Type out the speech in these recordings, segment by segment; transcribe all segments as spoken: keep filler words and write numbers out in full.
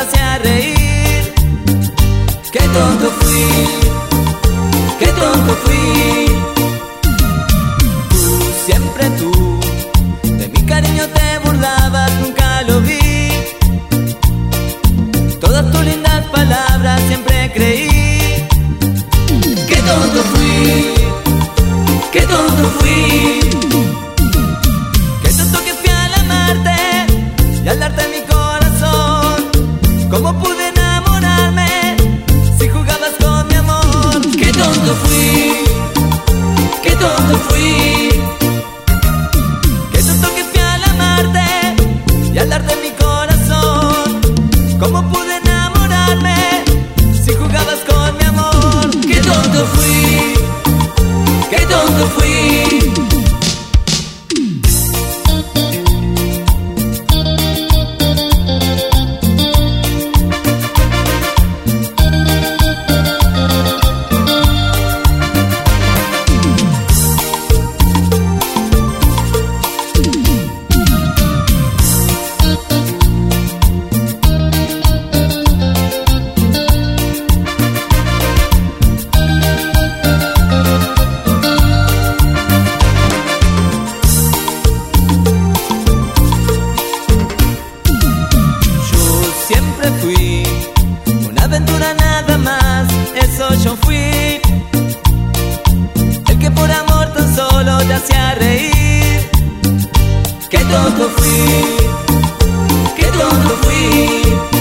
hacía reír. Qué tonto fui, qué tonto fui. Tú, siempre tú, de mi cariño te burlabas, nunca lo vi. Todas tus lindas palabras siempre creí. Qué tonto fui, qué tonto fui. Qué tonto que fui al amarte y al darte mi corazón. ¿Cómo pude enamorarme si jugabas con mi amor? Qué tonto fui, qué tonto fui. Qué tonto que fui al amarte y al darte mi corazón. ¿Cómo pude enamorarme si jugabas con mi amor? Qué tonto fui, qué tonto fui. Fui una aventura nada más, eso yo fui. El que por amor tan solo te hacía reír. Qué tonto fui, qué tonto fui.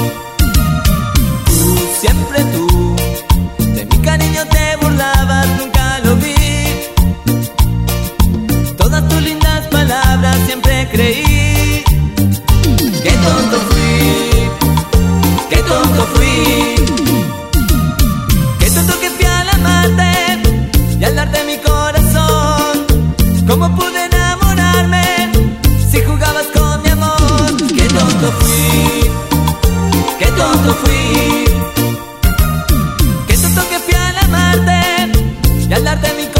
Tú, siempre tú, de mi cariño te burlabas, nunca lo vi. Todas tus lindas palabras siempre creí. Qué tonto fui, qué tonto fui. Qué tonto que fui al amarte y al darte mi corazón. ¿Cómo pude enamorarme si jugabas con mi amor? Qué tonto fui, qué tonto fui. Qué tonto que fui al amarte y al darte mi corazón.